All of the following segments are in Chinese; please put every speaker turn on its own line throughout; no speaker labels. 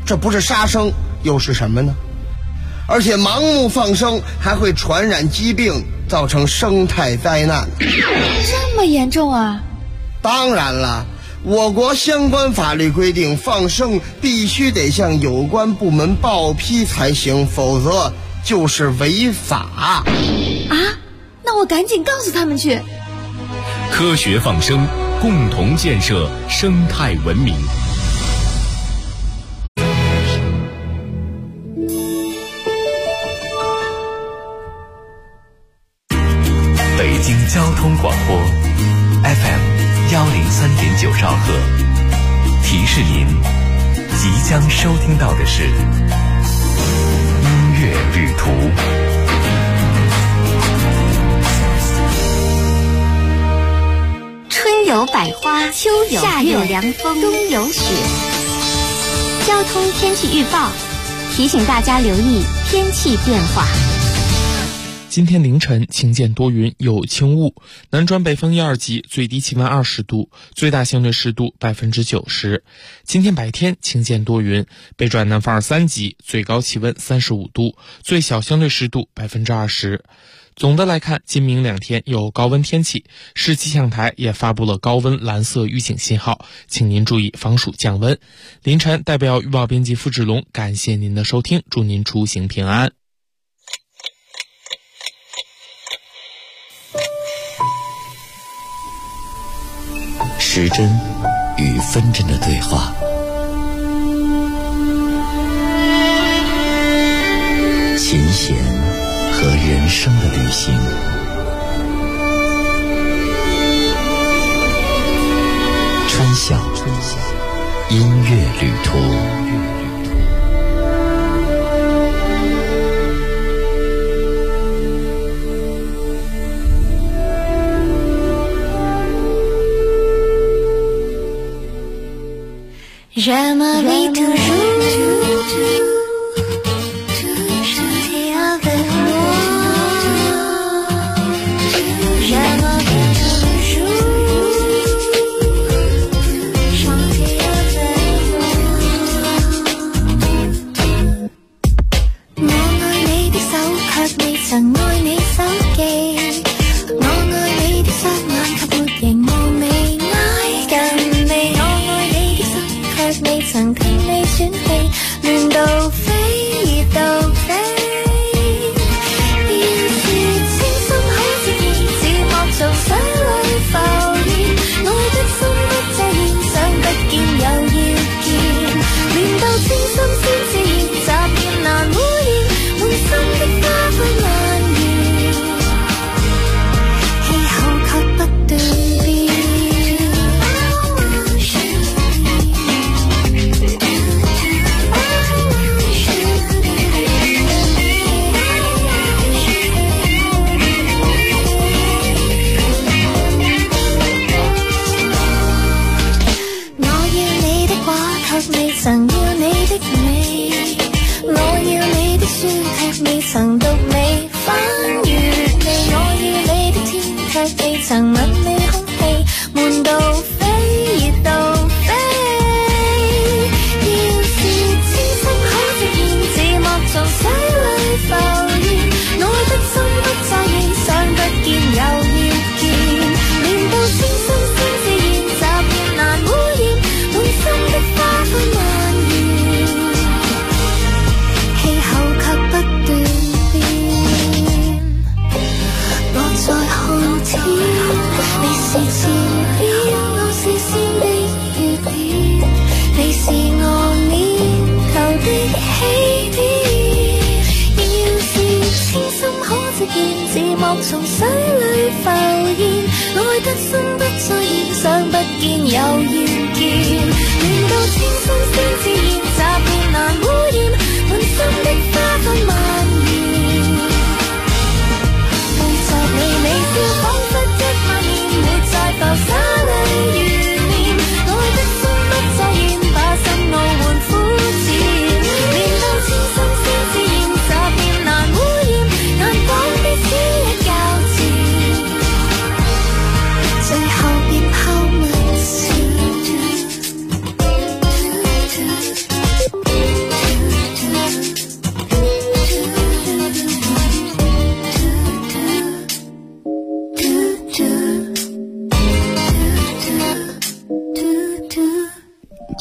这不是杀生又是什么呢？而且盲目放生还会传染疾病，造成生态灾难。
这么严重啊？
当然了，我国相关法律规定，放生必须得向有关部门报批才行，否则就是违法。
啊？那我赶紧告诉他们去。
科学放生，共同建设生态文明。北京交通广播 FM103.9兆赫，提示您即将收听到的是音乐旅途。
春有百花，秋有夏有凉风，冬有雪。交通天气预报提醒大家留意天气变化。
今天凌晨晴间多云，有轻雾，南转北风1、2级，最低气温20度，最大相对湿度90%。今天白天晴间多云，北转南风2、3级，最高气温35度，最小相对湿度20%。总的来看，今明2天有高温天气，市气象台也发布了高温蓝色预警信号，请您注意防暑降温。凌晨代表预报编辑付志龙，感谢您的收听，祝您出行平安。
时针与分针的对话，琴弦和人生的旅行，春晓音乐旅途。
Je m'habille toujours chanter avec moi. Je m'habille toujours chanter avec moi. 我愛你的手，卻未曾愛你手記。我愛你的雙眼，卻沒形無味挨近你。未曾聽你喘氣，亂到飛，熱到飛。要是清心可直現，字幕從水裏浮現，愛得心不再現，想不見又要見，練到清心先自然，習慣難污染，滿心的花瓣蔓延，氣候卻不斷變。未曾要你的美，我要你的書，卻未曾讀美，翻閱你。我要你的天，卻未曾吻你空氣，悶到飛，熱到飛。要是清心可直現，字幕從水裏浮現，愛得心不再現，想不見又要見，練到清心先自然，習慣難污染，滿心的花瓣蔓延，氣候卻不斷變。我在看天，你是前邊，我是先的雨點，你是我面頭的起點。要是清心可直現，字幕從水裏浮現，愛得心不再現，想不見又要見，練到清心先自然，習慣難污染，滿心的花瓣蔓延，背着你微笑，彷彿1萬年沒在浮沙裏懸念，愛得心不再現，把心傲換膚淺，練到清心先自然，習慣難污染，眼光彼此一交戰，最後便拋物線。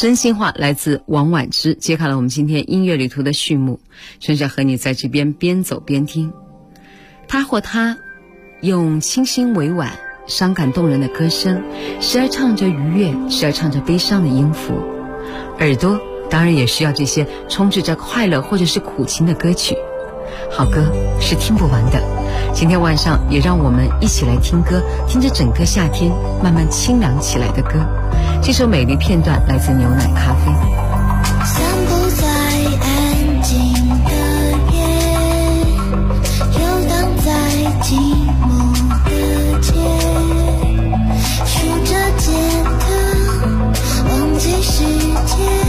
真心话来自王婉之，揭开了我们今天音乐旅途的序幕。春夏和你在这边边走边听，他或她用清新委婉、伤感动人的歌声，时而唱着愉悦，时而唱着悲伤的音符。耳朵当然也需要这些充斥着快乐或者是苦情的歌曲。好歌是听不完的，今天晚上也让我们一起来听歌，听着整个夏天慢慢清凉起来的歌。这首美丽片段来自牛奶咖啡。
散步在安静的夜，游荡在寂寞的街，数着街灯，忘记时间，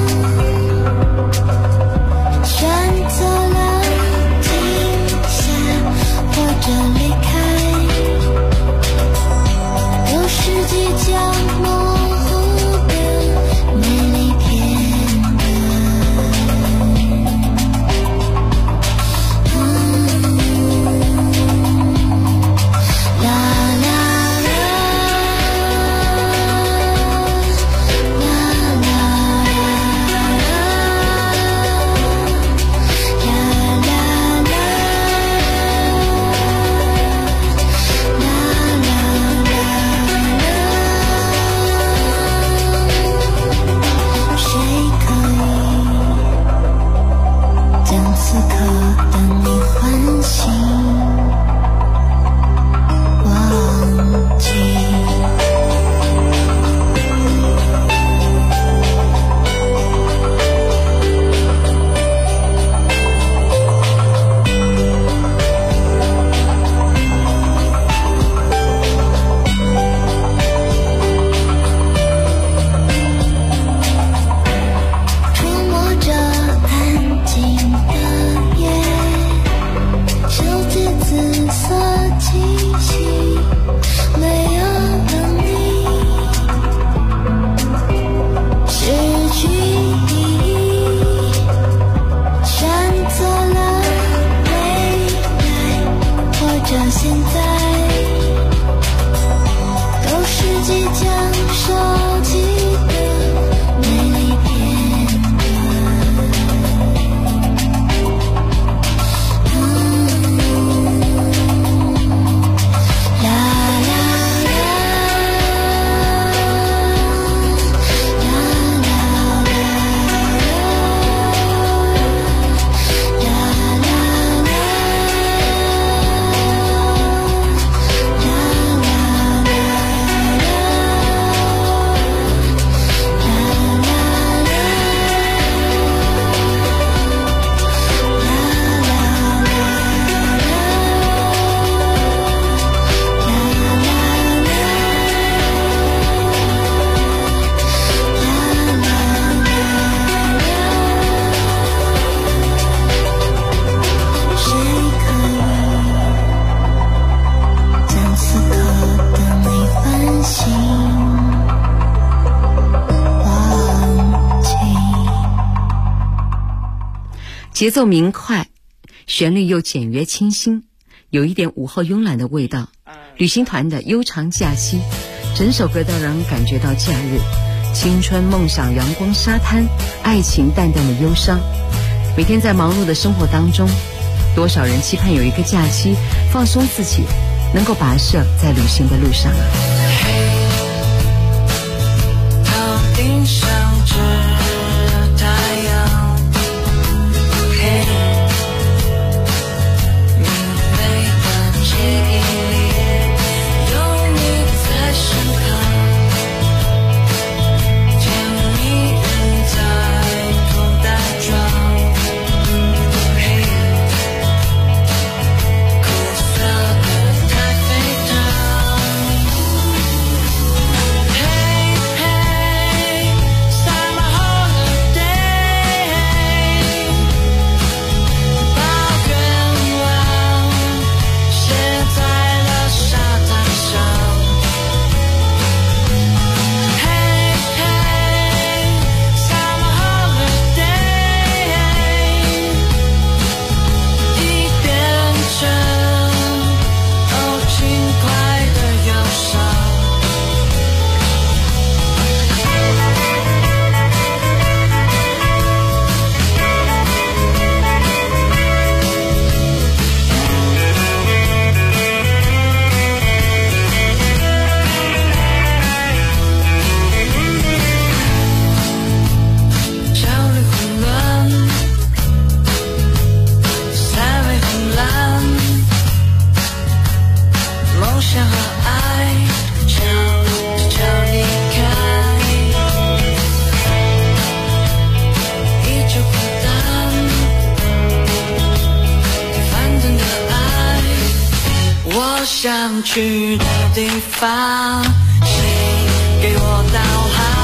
选择了停下或者离开，有时即将模糊的美丽片段。啦啦啦，啦啦啦，啦啦啦，谁可以将此刻的你唤醒，忘记？触摸着安静的夜，收集紫色气息，没有了你，失去意义，选择了未来或者现在，都是即将收集的美丽片段。啦啦啦，啦啦啦，啦啦啦，谁可以将此刻的你唤醒，忘记？
节奏明快，旋律又简约清新，有一点午后慵懒的味道。旅行团的悠长假期，整首歌都让人感觉到假日，青春、梦想、阳光、沙滩，爱情淡淡的忧伤。每天在忙碌的生活当中，多少人期盼有一个假期，放松自己，能够跋涉在旅行的路上啊。
头顶上只太阳，嘿，明媚的记忆里有你在身旁，甜蜜人在头戴装，嘿，苦涩的太沸腾。 想去的地方，谁给我导航？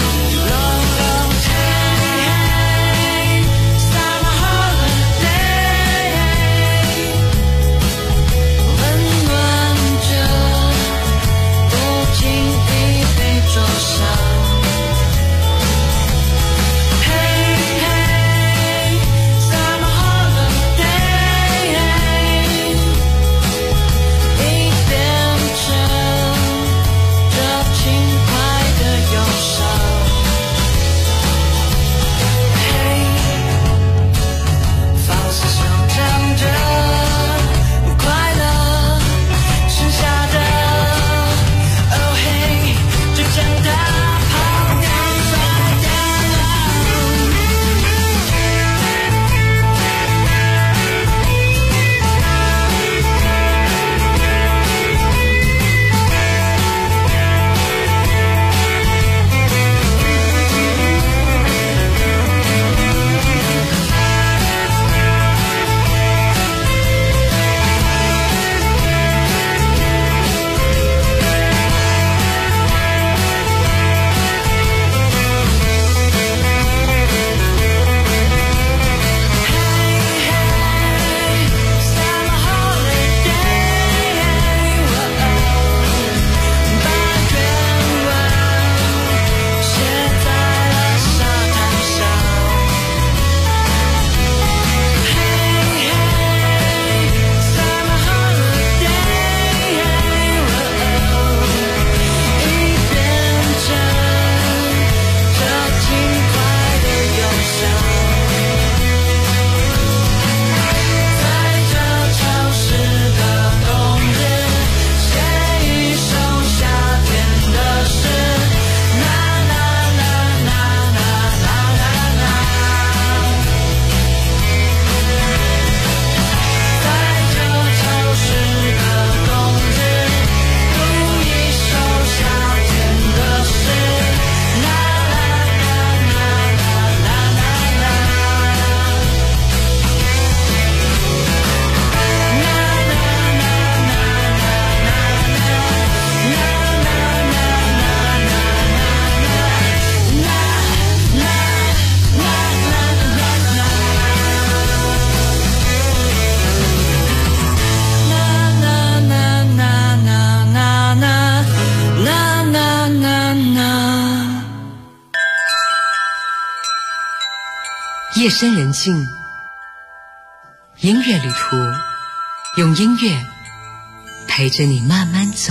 夜深人静，音乐旅途，用音乐陪着你慢慢走。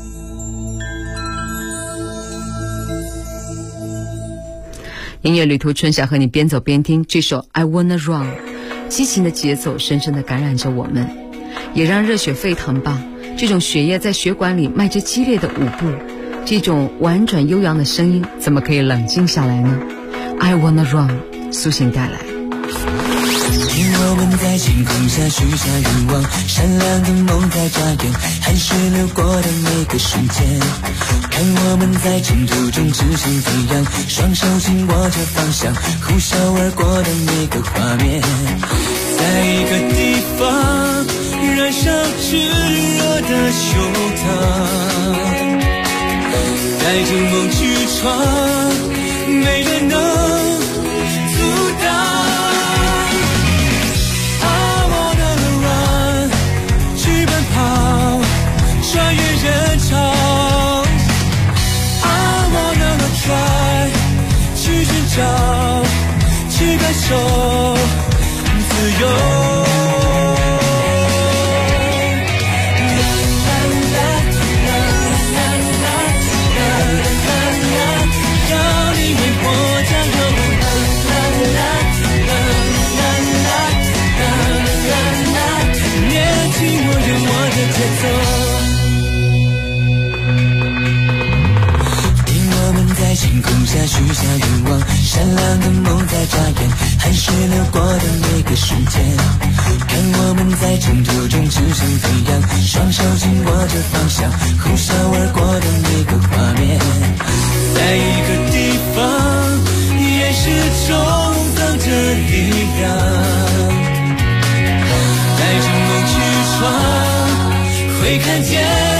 音乐旅途，春夏和你边走边听这首 I Wanna Run， 激情的节奏深深地感染着我们，也让热血沸腾吧。这种血液在血管里迈着激烈的舞步，这种婉转悠扬的声音怎么可以冷静下来呢？ I Wanna Run， 苏醒带来。
听我们在星空下许下愿望，闪亮的梦在眨眼，汗水流过的每个瞬间，看我们在征途中直线飞扬，双手紧握着方向，呼啸而过的每个画面，在一个地方燃烧炙热的胸膛，带着梦去闯，没人能阻挡。穿越人潮 I wanna try， 去寻找，去感受自由。要你为我加油，年轻我有我的节奏。在星空下许下愿望，闪亮的梦在眨眼，汗水流过的每个瞬间，看我们在征途中直线飞扬，双手紧握着方向，呼啸而过的每个画面，在一个地方也始终藏着力量，带着梦去闯，会看见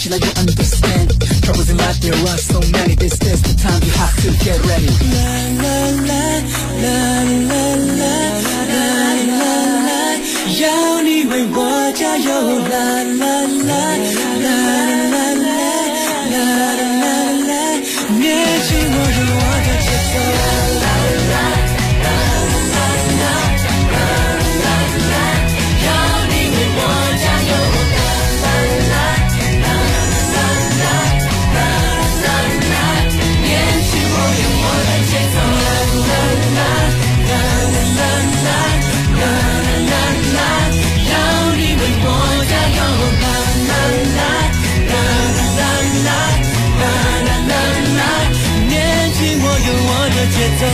起来 you understand Troubles in life there are so many This is the time you have to get ready La la la la la la la la la 要你为我加油 La la la la la la la la la 年轻我有我的节奏 La la la la la la la la 要你为我加油 La la la la la la la la la 年轻我有我的节奏 La la la la la la la la la 要你为我加油 La la la la la la la la la 年轻我有我的节奏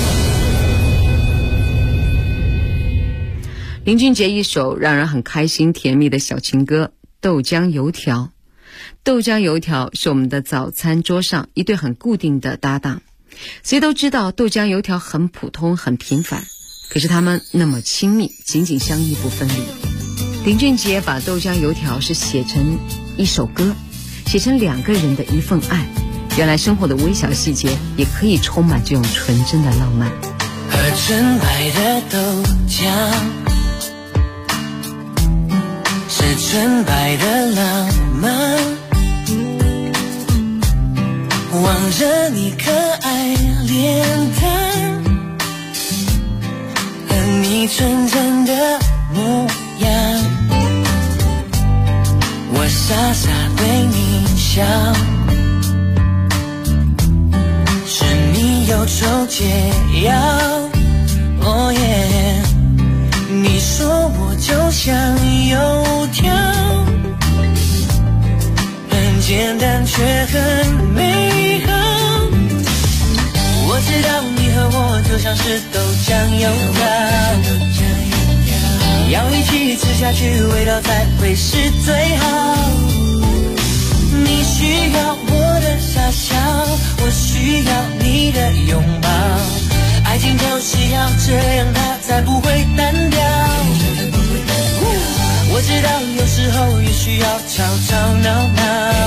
林俊杰一首让人很开心甜蜜的小情歌豆浆油条。豆浆油条是我们的早餐桌上一对很固定的搭档，谁都知道豆浆油条很普通很平凡，可是他们那么亲密，紧紧相依不分离。林俊杰把豆浆油条是写成一首歌，写成两个人的一份爱，原来生活的微小细节也可以充满这种纯真的浪漫。
喝纯白的豆浆是纯白的浪漫，望着你可爱脸蛋和你纯真的模样，我傻傻对你笑，是你忧愁解药。哦耶，你说我就像油条，很简单却很美好。我知道你和我就像是豆浆油条，要一起吃下去，味道才会是最好。你需要我的傻笑，我需要你的拥抱，爱情就是要这样，它才不会单调。我知道有时候也需要吵吵闹闹，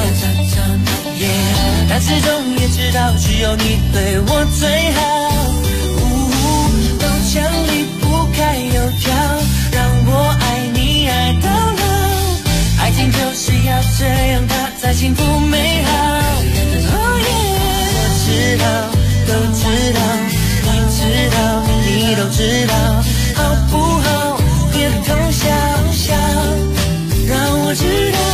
但始终也知道只有你对我最好。豆浆离不开油条，让我爱你爱到老，爱情就是要这样，它才幸福美好。我知道，都知道，你知道，你都知道，好不好？别偷笑笑，让我知道。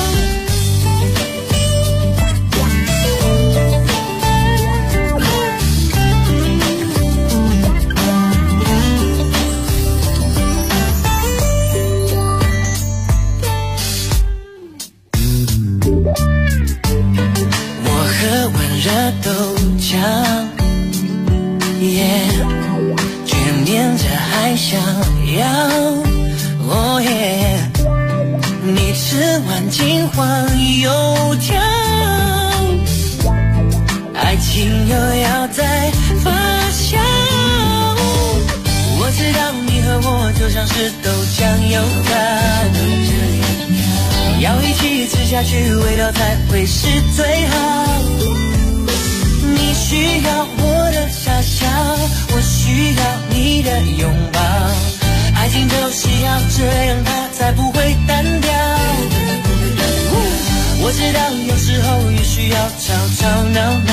我喝完热豆浆，却念着还想要。哦耶，你吃完金黄油条，爱情又要再发酵。我知道你和我就像是豆浆油条，要一起吃下去，味道才会是最好。你需要我的傻笑，我需要你的拥抱，爱情就是要这样，它才不会单调。我知道有时候也需要吵吵闹闹，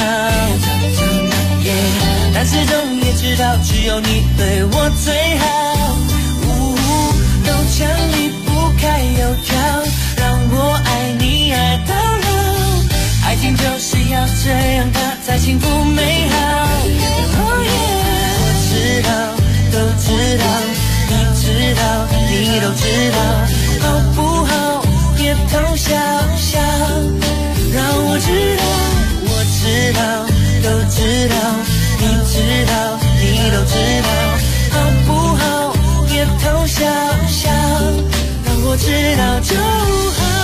但始终也知道只有你对我最好。豆浆离不开油条，让我爱你爱到老，爱情就是要这样，它才幸福美好。我知道，都知道，你知道，你都知道，好不好？别偷笑笑，让我知道，我知道，都知道，你知道，你都知道，好不好？别偷笑笑，让我知道就好。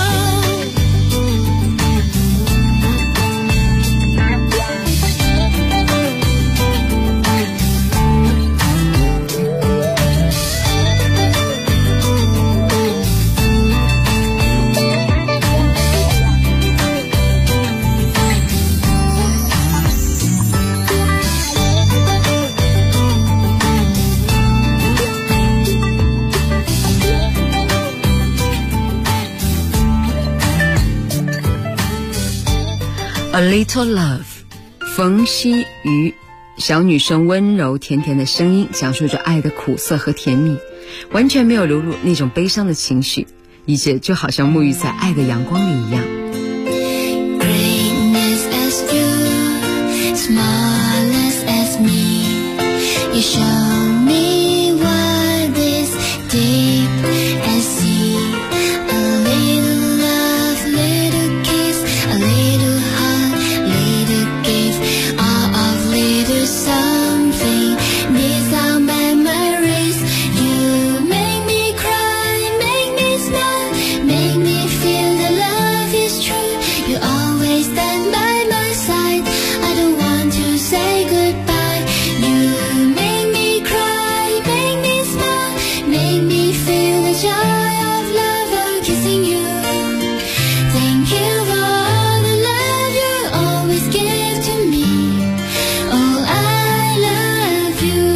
A Little Love， 冯曦妤，小女生温柔甜甜的声音讲述着爱的苦涩和甜蜜，完全没有流露那种悲伤的情绪，一切就好像沐浴在爱的阳光里一样。
Greatness as you, smallest as me, you show me what is deep as sea. A little love, little kiss, a little hug, little gift, all of little something. These are memories. You make me cry, make me smile, make me feel the love is true. You always stand by my side. I don't want to say goodbye. You make me cry, make me smile, make me feel the joy of love of kissing you. Thank you for all the love you always give to me. Oh, I love you.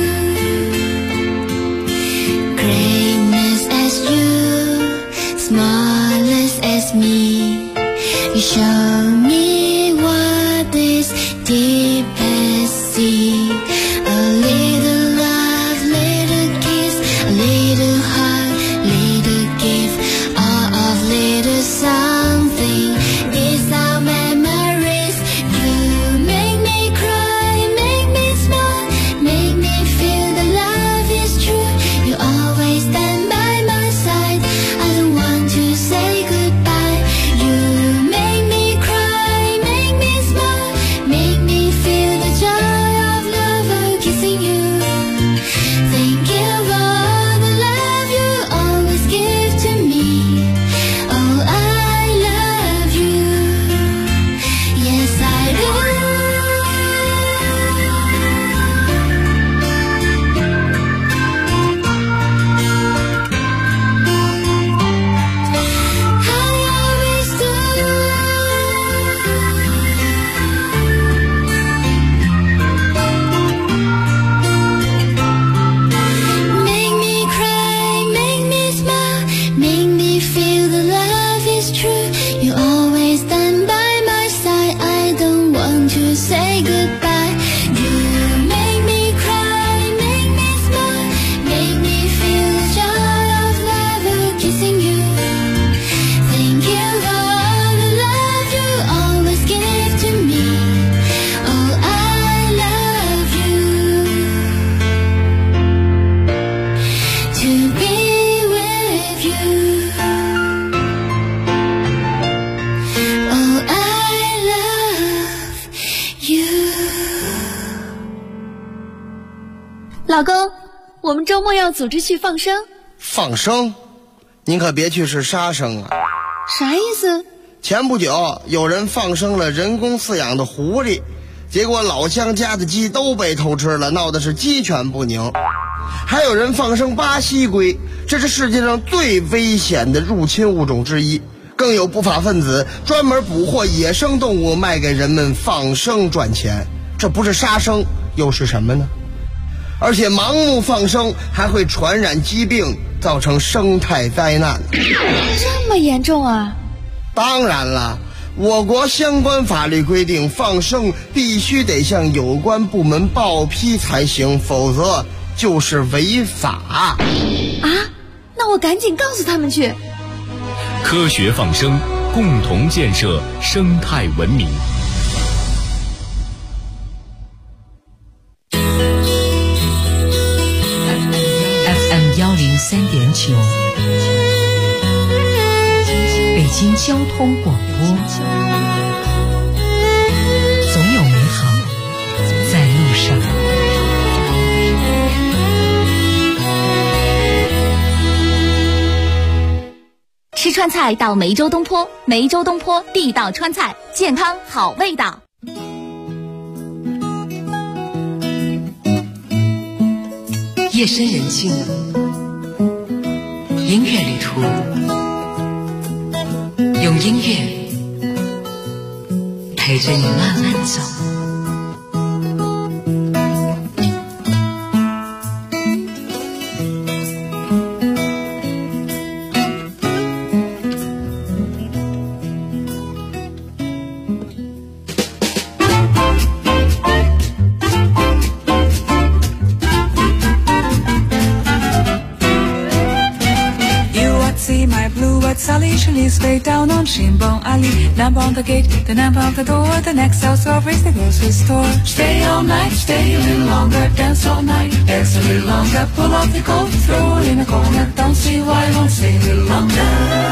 Greatness as you, smallest as me, you show me what is deep as sea. A little love, little kiss, a little hug, little gift, all of little something. These are memories. You make me cry, make me smile, make me feel the love is true. You always stand by my side. I don't want to say goodbye. You make me cry, make me smile, make me feel the joy of love of kissing you. Thank you for all the love you always give to me. Oh, I love you. Yes, I do. I always do. Make me cry, make me smile, make me feel the love is true. You always stand by my side. I don't want to say goodbye. You make me cry, make me smile, make me feel the joy of love of kissing you. Thank you for all the love you always give to me. Oh, I love you. To be with you. Oh, I love you.
老公，我们周末要组织去放生，
放生？您可别去是杀生啊！
啥意思？
前不久有人放生了人工饲养的狐狸，结果老乡家的鸡都被偷吃了，闹得是鸡犬不宁。还有人放生巴西龟，这是世界上最危险的入侵物种之一。更有不法分子专门捕获野生动物卖给人们放生赚钱，这不是杀生又是什么呢？而且盲目放生还会传染疾病，造成生态灾难。
这么严重啊？
当然了，我国相关法律规定，放生必须得向有关部门报批才行，否则就是违法。
啊？那我赶紧告诉他们去。
科学放生，共同建设生态文明。
FM103.9，北京交通广播，总有美好在路上。
吃川菜到梅州东坡，梅州东坡地道川菜，健康好味道。
夜深人静，音乐旅途，用音乐陪着你慢慢走。
see my blue-eyed Sally. She lives way down on Shinbong Alley. Number on the gate, the number of the door. The next house over is the grocery store. Stay all night, stay a little longer. Dance all night, dance a little longer. Pull off the coat, throw it in a corner. Don't see why I won't stay a little longer.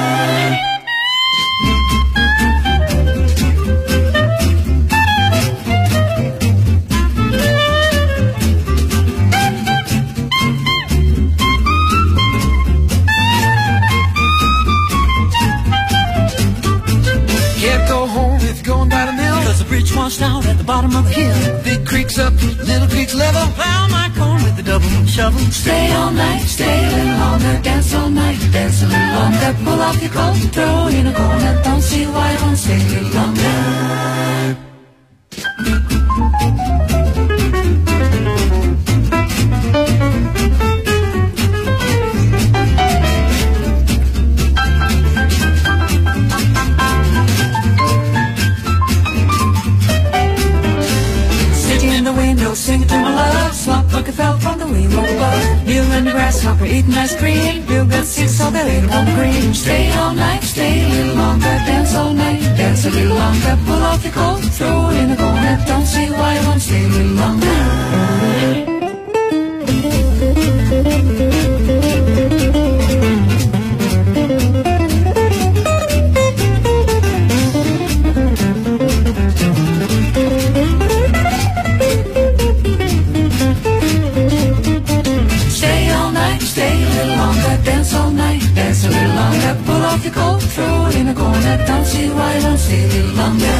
Washed out at the bottom of the hill. Big creeks up, little creeks level. Plow my corn with the double shovel.
Stay all night, stay a little longer. Dance all night, dance a little longer. Pull off your coat, throw it in a corner. Don't see why I won't stay a little longer. Sing to my love, swap bucket fell from the window above. Bill and the grasshopper eating ice cream. Bill got sick so they laid on the green. Stay all night, stay a little longer. Dance all night, dance a little longer. Pull off your coat, throw it in the corner. Don't see why I won't stay a little longer. Dance all night, dance a little longer. Pull off your coat, throw it in a corner. Don't see why I won't stay a little longer.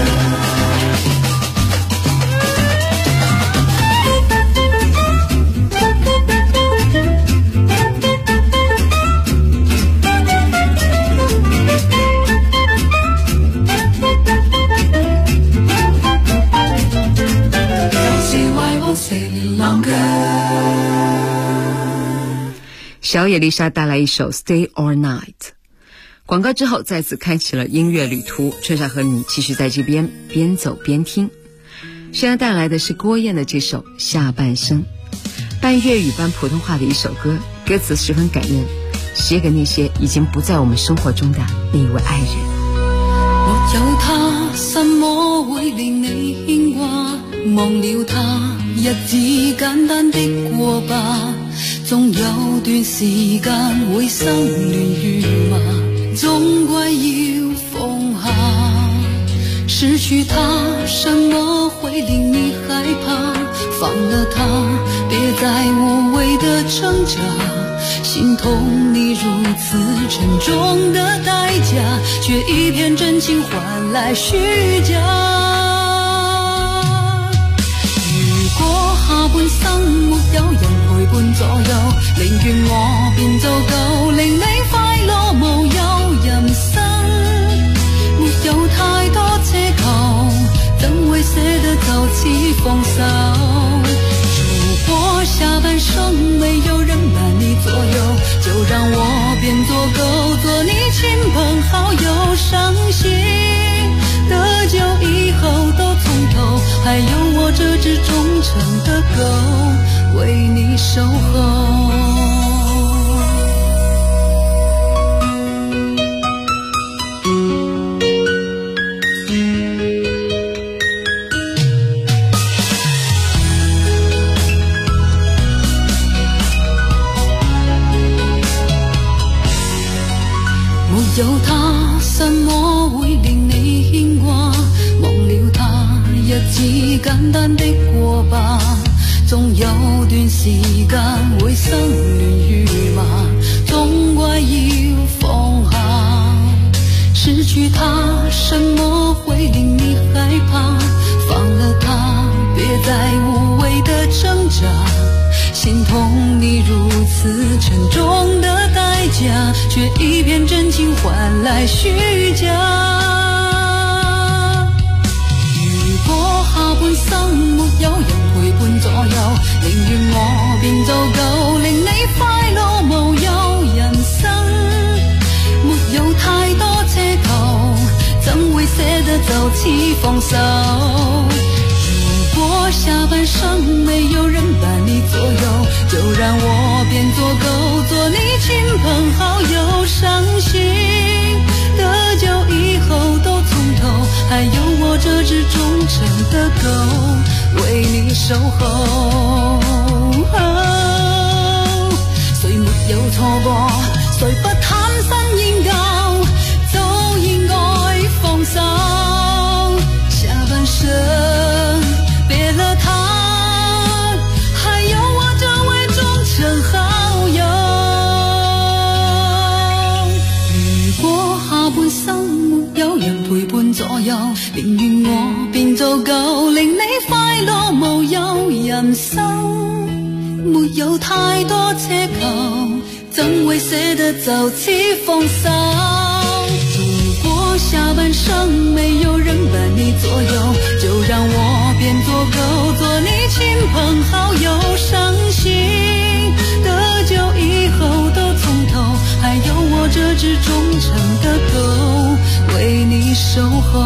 Don't see why I won't stay a little longer.
小野丽莎带来一首 Stay All Night。 广告之后再次开启了音乐旅途，春莎和你继续在这边边走边听。现在带来的是郭燕的这首下半生，半粤语半普通话的一首歌，歌词十分感人，写给那些已经不在我们生活中的那一位爱人。
沒有他，什麼會令你牽掛？忘了他，日子簡單的過吧。總有段時間會心亂如麻，終歸要放下。失去他，什麼會令你害怕？放了他，別再無謂的掙扎。心痛你如此沉重的代價，卻一片真情換來虛假。如果下半生沒有人陪伴左右，寧願我變做狗，令你快樂無憂。人生沒有太多奢求，怎會捨得就此放手？如果下半生沒有人伴你左右，就讓我變做狗，做你親朋好友。傷心的酒以後都從頭，還有我這隻忠誠的狗為你守候。沒有他，什麼會令你牽掛？忘了他，日子簡單的過吧。總有段時間會心亂如麻，終歸要放下。失去他，什麼會令你害怕？放了他，別再無謂的掙扎。心痛你如此沉重的代價，卻一片真情換來虛假。如果下半生沒有人陪伴左右，寧願我變做狗，令你快樂無憂。人生沒有太多奢求，怎會捨得就此放手？如果下半生沒有人伴你左右，就讓我變做狗，做你親朋好友。傷心这只忠诚的狗为你守候。谁没有錯過，誰不貪新厭舊，早應該放手。下半生別了他，還有我這位忠誠好友。如果下半生沒有人陪伴左右，寧願我變做狗，令你快樂無憂。人生沒有太多奢求，怎會捨得就此放手？如果下半生沒有人伴你左右，就讓我變作狗，做你親朋好友。傷心得救以後都從頭，還有我這只忠誠的狗為你守候，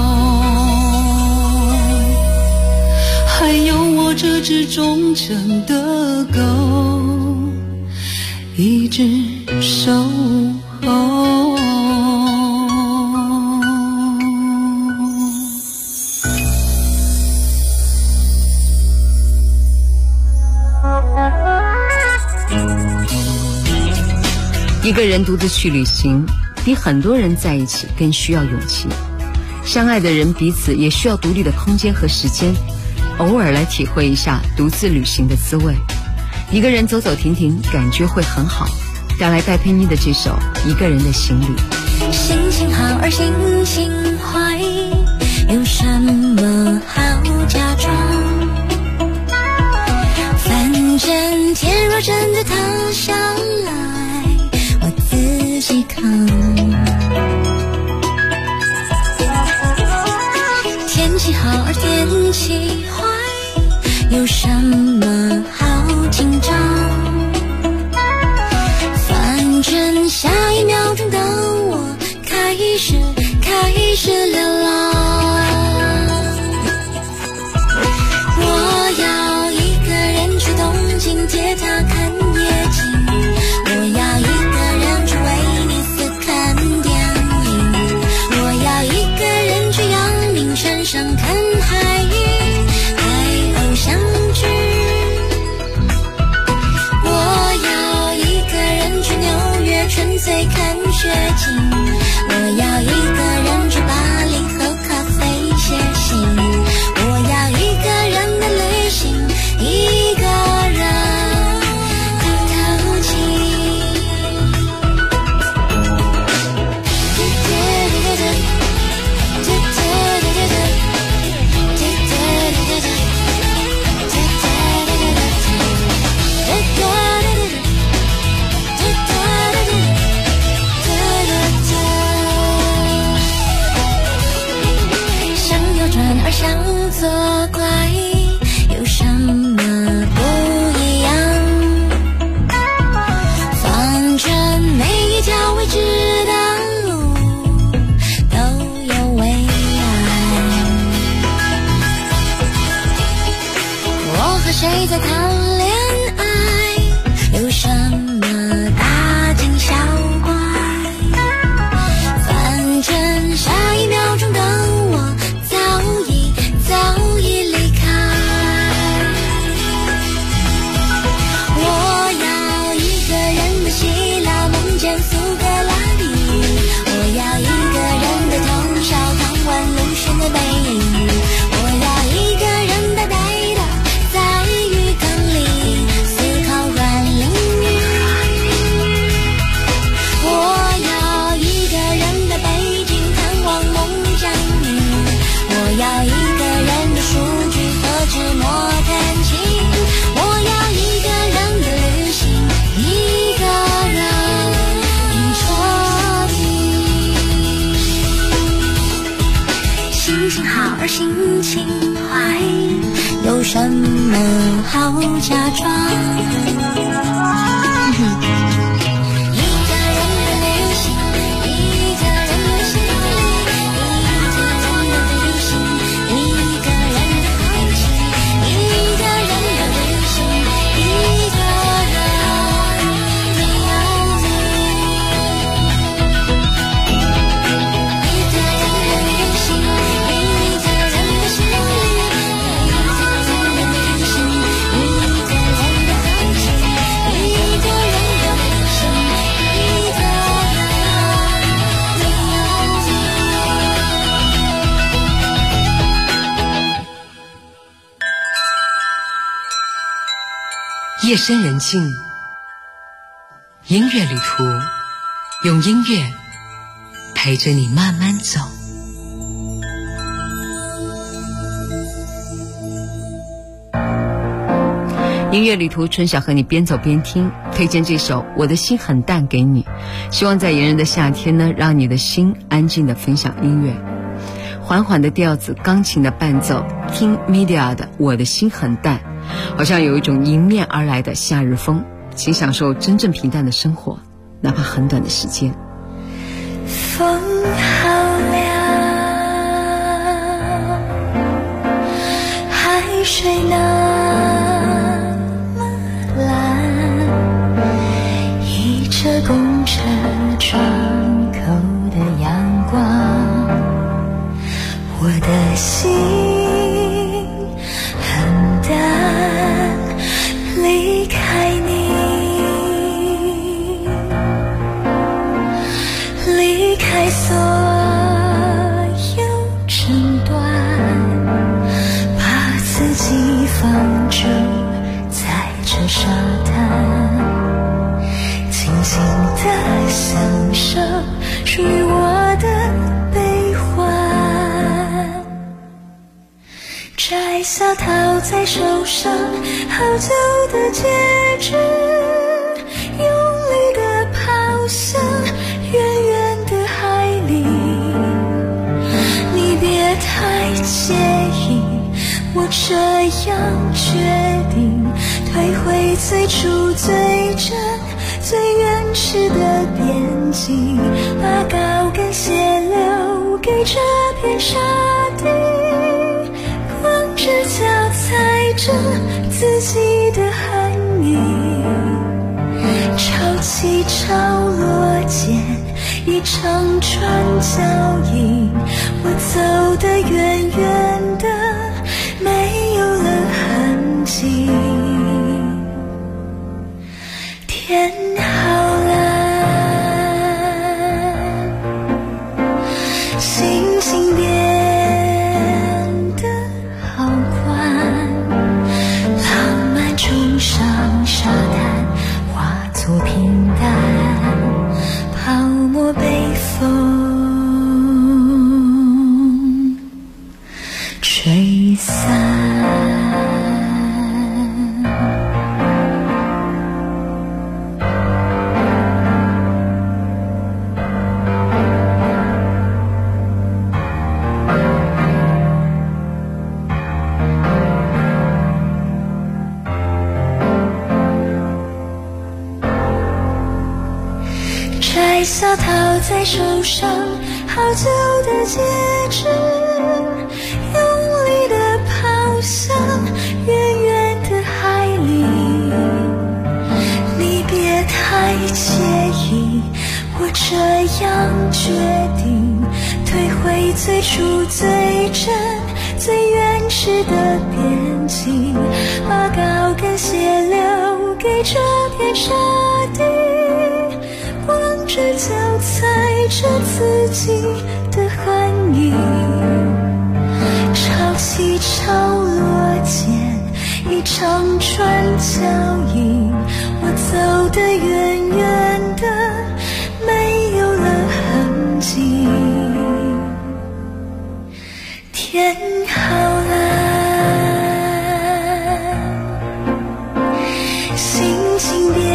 還有我這只忠誠的狗一直守候。
一个人独自去旅行，比很多人在一起更需要勇气。相爱的人彼此也需要独立的空间和时间，偶尔来体会一下独自旅行的滋味。一个人走走停停，感觉会很好。带来戴佩妮的这首《一个人的行李》。
心情好而心情坏，有什么好假装？反正天若真的塌下来，我自己扛。天气好而天气坏，有什么好紧张？反正下一秒钟的我开始流浪。我要一个人去东京铁塔看夜景，我要一个人去威尼斯看电影，我要一个人去阳明山上看海鹰，拍偶像剧。我要一个人去纽约纯粹看雪景，我要一个人去巴黎喝咖啡写信，我要一个人的旅行，一个人的透气。想扭转而想作怪，有什么不一样？反正每一条未知的路都有未来。我和谁在谈恋爱，有什么大惊小怪？反正下一秒钟的我早已离开。我要一个人的希腊梦见苏格拉底，我要一个人的通宵看完鲁迅的背影，我要一个人呆呆的在浴缸里思考阮玲玉，我要一个人的北京看望孟姜女，我要一个人的数据和纸墨弹琴，我要一个人的旅行，一个人说听。心情好而心情坏，有什么好假装？一个人的旅行，一个人的
夜深人静，音乐旅途，用音乐陪着你慢慢走。
音乐旅途，春晓和你边走边听，推荐这首《我的心很淡》给你，希望在炎热的夏天呢，让你的心安静地分享音乐。缓缓的调子，钢琴的伴奏，听 Media 的《我的心很淡》，好像有一种迎面而来的夏日风，请享受真正平淡的生活，哪怕很短的时间。
风好凉，海水那么蓝，依着公车窗口的阳光，我的心很淡，离开你，离开所有争端，把自己放逐在这沙滩，静静地享受属于我的悲欢。摘下套在手上好久的戒指，用力地抛向远远的海里，你别太介意，我这样决定，退回最初最真最原始的边境，把高跟鞋留给这片沙地，光着脚踩着自己的痕迹，潮起潮落间一长串脚印，我走得远远的，没有了痕迹。天好蓝，心情变得好宽，浪漫冲上沙滩，化作平淡，泡沫被风吹散。摘下套在手上好久的戒指，用力地抛向远远的海里，你别太介意，我这样决定，退回最初最真最原始的边境，把高跟鞋留给这片沙地，光着脚踩着自己的痕迹，潮起潮落间一长串脚印，我走得远远的，没有了痕迹。天好蓝，心情变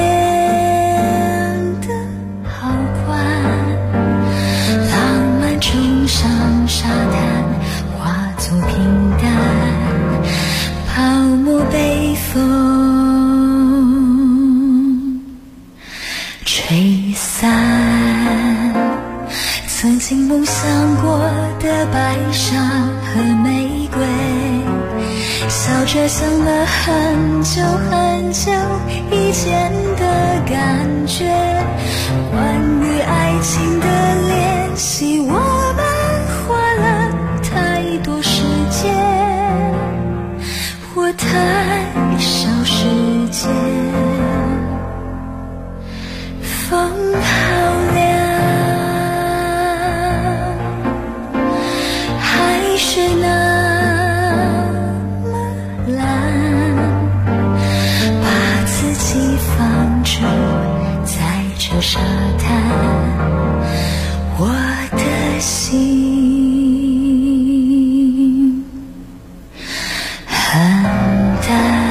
冲上沙滩，化作平淡，泡沫被风吹散。曾经梦想过的白纱和玫瑰，笑着想了很久很久以前的感觉，关于爱情的联系，我们花了太多时间，或太少时间。风好凉，海水那么蓝，把自心很淡。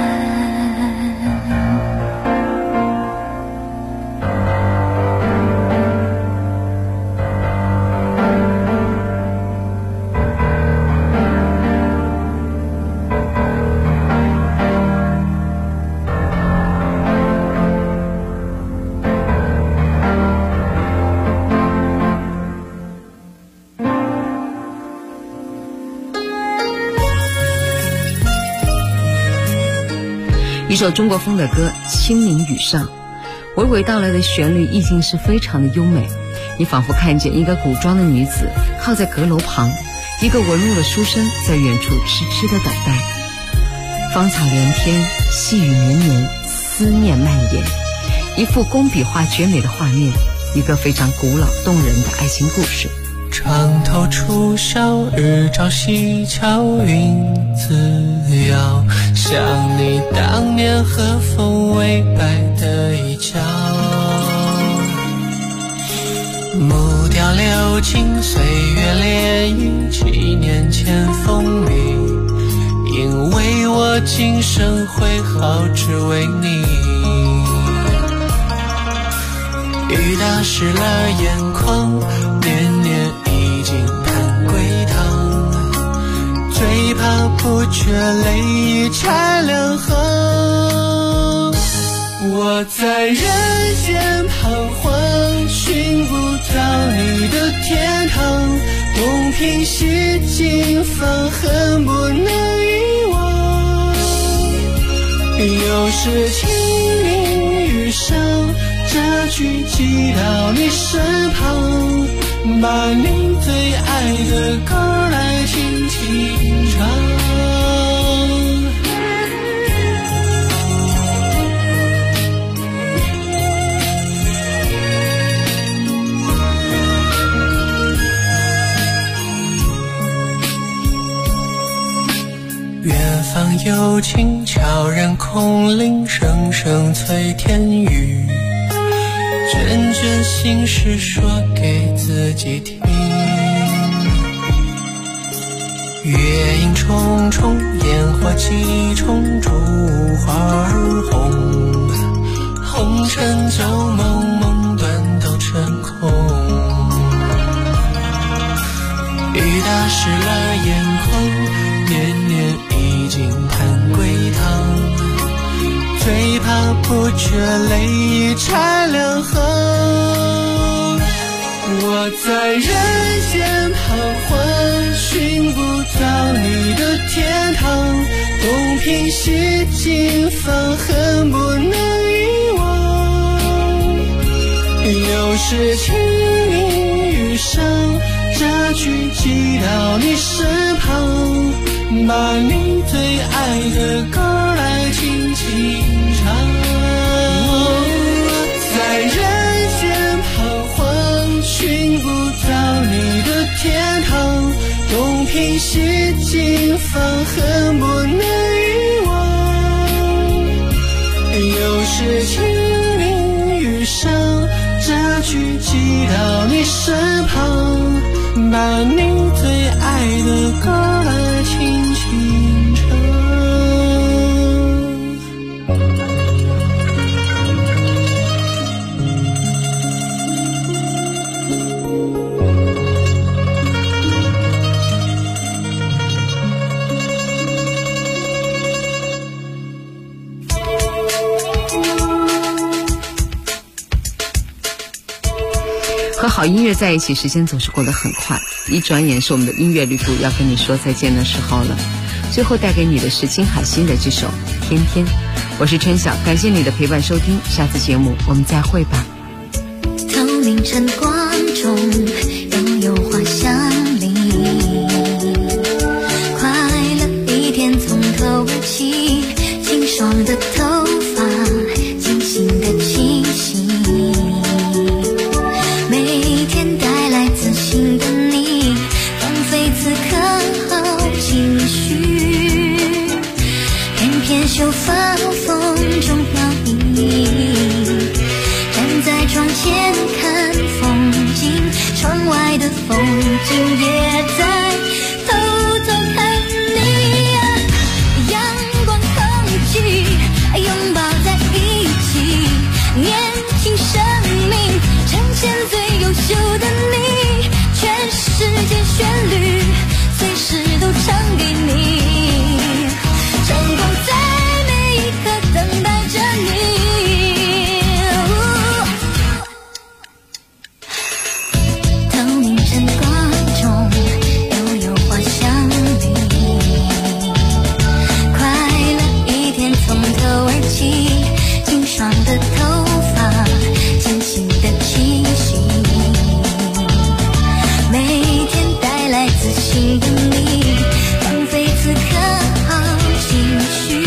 一首中国风的歌《清明雨上》，娓娓道来的旋律意境是非常的优美，你仿佛看见一个古装的女子靠在阁楼旁，一个文弱的书生在远处痴痴的等待。芳草连天，细雨绵绵，思念蔓延，一幅工笔画绝美的画面，一个非常古老动人的爱情故事。
床头初晓，日照西桥，云自遥，想你当年和风微摆的一角。木雕流金，岁月炼狱，几年前风雨，因为我今生会好，只为你。雨打湿了眼眶，年年已经盼归堂，最怕不觉泪已拆两行。我在人间彷徨，寻不到你的天堂，东拼西尽，放恨不能遗忘。又是清明雨上，这句寄到你身旁，把你最爱的歌来轻轻唱。远方有琴悄然空灵，声声催天雨，卷卷心事说给自己听。月影重重，烟火几重，烛花儿红，红尘旧梦，梦断都成空。雨打湿了眼眶，年年已经盼归堂，最怕不觉泪已拆两行。我在人间彷徨，寻不到你的天堂，东拼西尽，放恨不能遗忘。又是清明雨上，这句寄到你身旁，把你最爱的歌来轻轻唱。在人间彷徨，寻不到你的天堂，东拼西尽，放恨不能遗忘。又是清明雨上，这句寄到你身旁，把你最爱的歌来轻轻唱。
和好音乐在一起，时间总是过得很快，一转眼是我们的音乐旅途要跟你说再见的时候了。最后带给你的是金海心的这首《天天》。我是春晓，感谢你的陪伴收听，下次节目我们再会吧。
透明晨光中拥有花香里，快乐一天从头起，清爽的头发，清新的气息，每天带来自信的你，放飞此刻好情绪，翩翩秀发风中飘逸，站在窗前看风景， 的风景也在偷偷看你啊，阳光空气拥抱在一起，年轻生命呈现最优秀的你，全世界旋律随时都唱给你，阳光在每一刻等待着你。清爽的头发，清新的气息，每天带来自信的你，放飞此刻好情绪，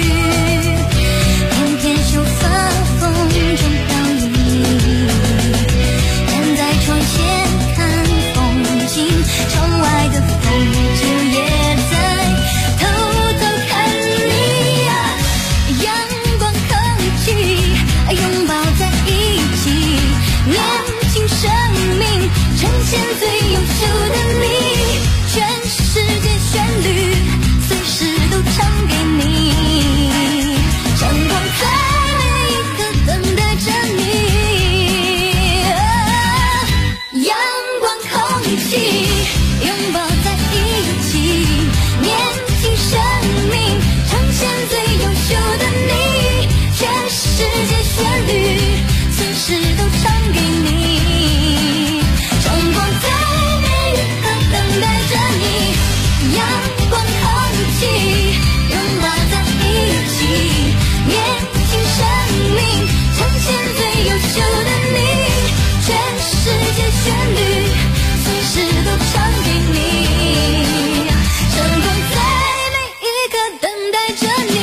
翩翩秀发风中倒影，站在窗前看风景，窗外的风景也在偷偷看你啊，阳光空气拥抱在一起，年轻生命呈现最优秀的你，全世界旋律随时都唱给你，阳光在每一刻等待着你，阳光空气拥抱在一起，年轻生命呈现最优秀的你，全世界旋律随时都唱给你，阳光在每一刻等待着你，阳光空气拥抱在一起，年轻生命呈现最优秀的你，全世界旋律随时都唱给你，阳光在每一刻等待着你。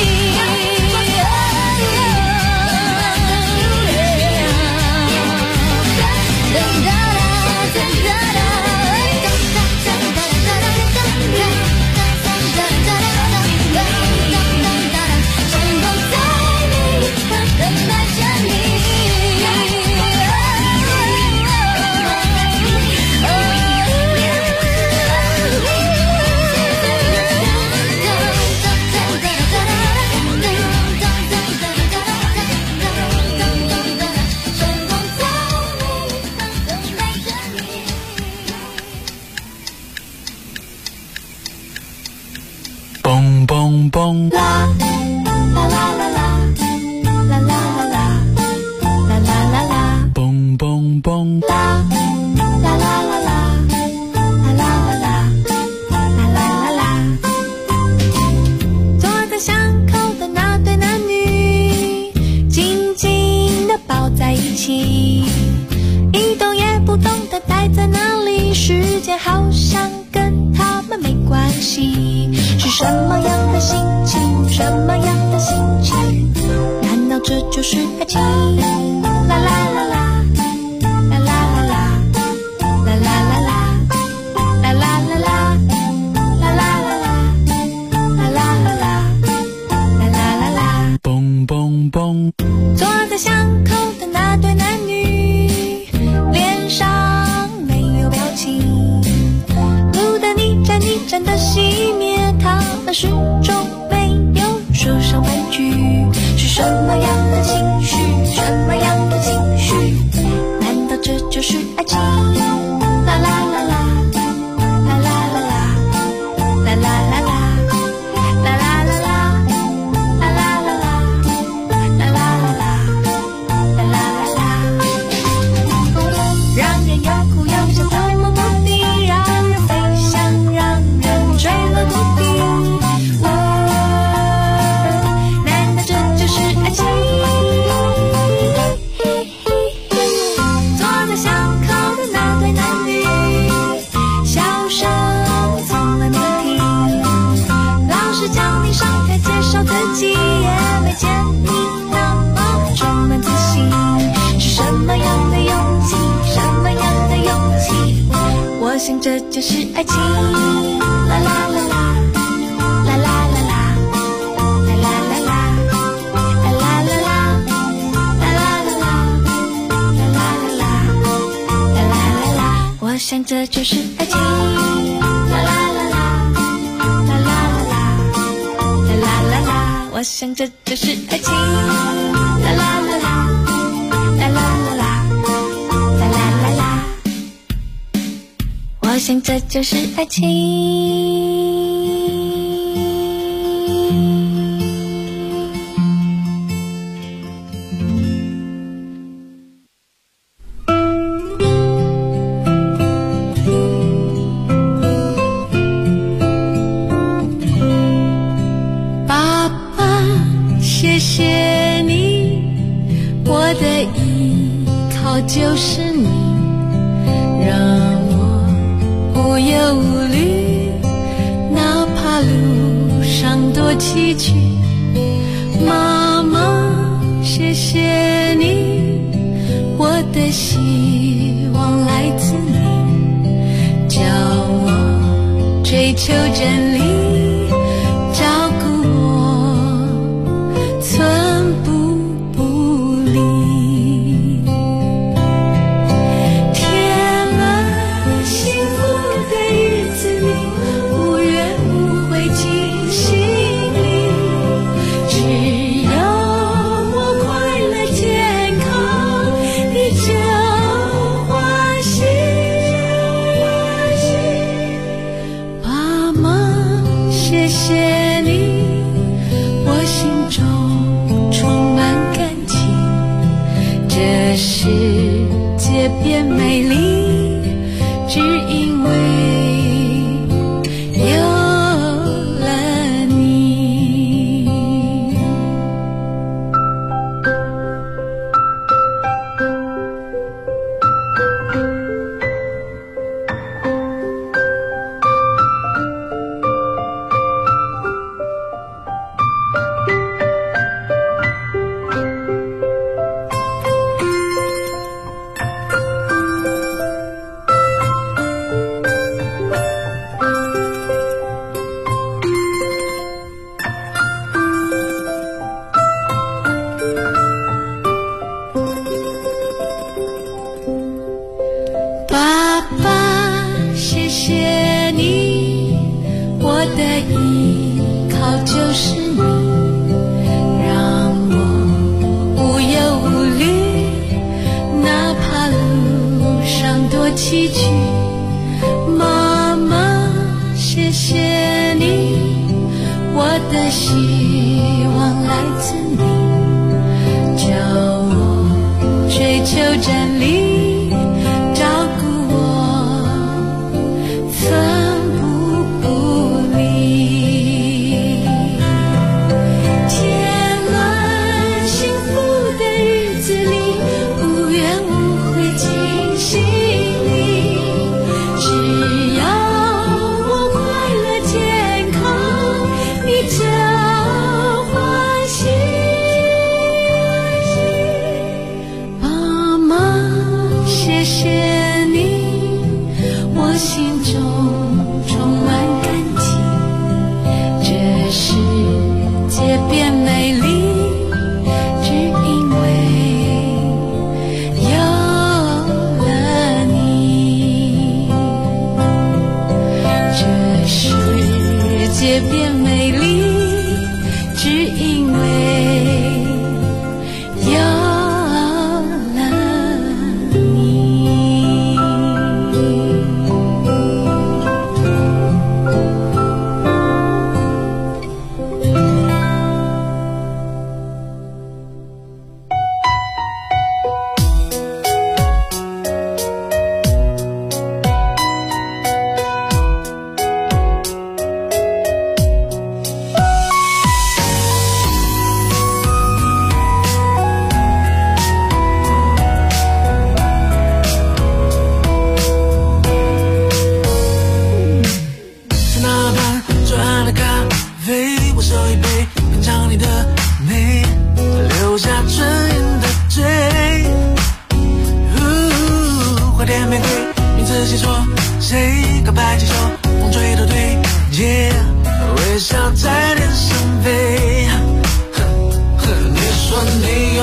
蹦蹦蹦，
啦啦啦啦啦，啦啦啦啦，啦啦啦啦，
蹦蹦蹦，
啦啦啦啦啦，啦啦啦啦，啦啦啦啦。坐在巷口的那对男女，紧紧地抱在一起，一动也不动地待在那里，时间好像跟他们没关系。是什么样的心情？什么样的心情？难道这就是爱情？啦啦啦啦，啦啦啦啦，啦啦啦啦，啦啦啦啦，啦啦啦啦，啦啦啦啦，啦啦啦啦，
蹦蹦蹦。
坐在巷口的那对男女，脸上没有表情，路灯一盏一盏的熄灭，他们始终没有说上半句，是什么样的情绪？什么样的情绪？难道这就是爱情？啦啦啦啦，啦啦啦啦，啦啦啦啦，啦啦啦啦，啦啦啦啦，啦啦啦啦，啦啦啦啦，让人又哭又笑，偷摸摸地，让人飞翔，让人坠落谷底。难道这就是爱情？坐在巷口的那对男女，笑声从来没停。老师叫你上台介绍自己，也没见你那么充满自信。是什么样的勇气？什么样的勇气？我想这就是爱情。啦啦啦啦，啦啦啦啦，啦啦啦啦，啦啦啦啦，啦啦啦啦，啦啦啦啦，啦啦啦啦。我想这就是爱情。啦啦啦啦，啦啦啦啦，啦啦啦啦，我想这就是爱情。啦啦啦啦，啦啦啦啦，啦啦啦啦，我想这就是爱情。
就是你，让我无忧无虑，哪怕路上多崎岖。妈妈，谢谢你，我的希望来自你，叫我追求真理，照顾我，寸步不离。变美丽，只因为有了你。爸爸，谢谢你，我的依靠就是你，让我无忧无虑，哪怕路上多崎岖。妈妈，谢谢你，我的希望来自你，叫我追求真理。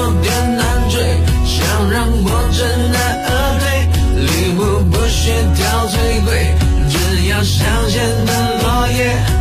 想让我知难而退，礼物不需挑
像乡间的落叶。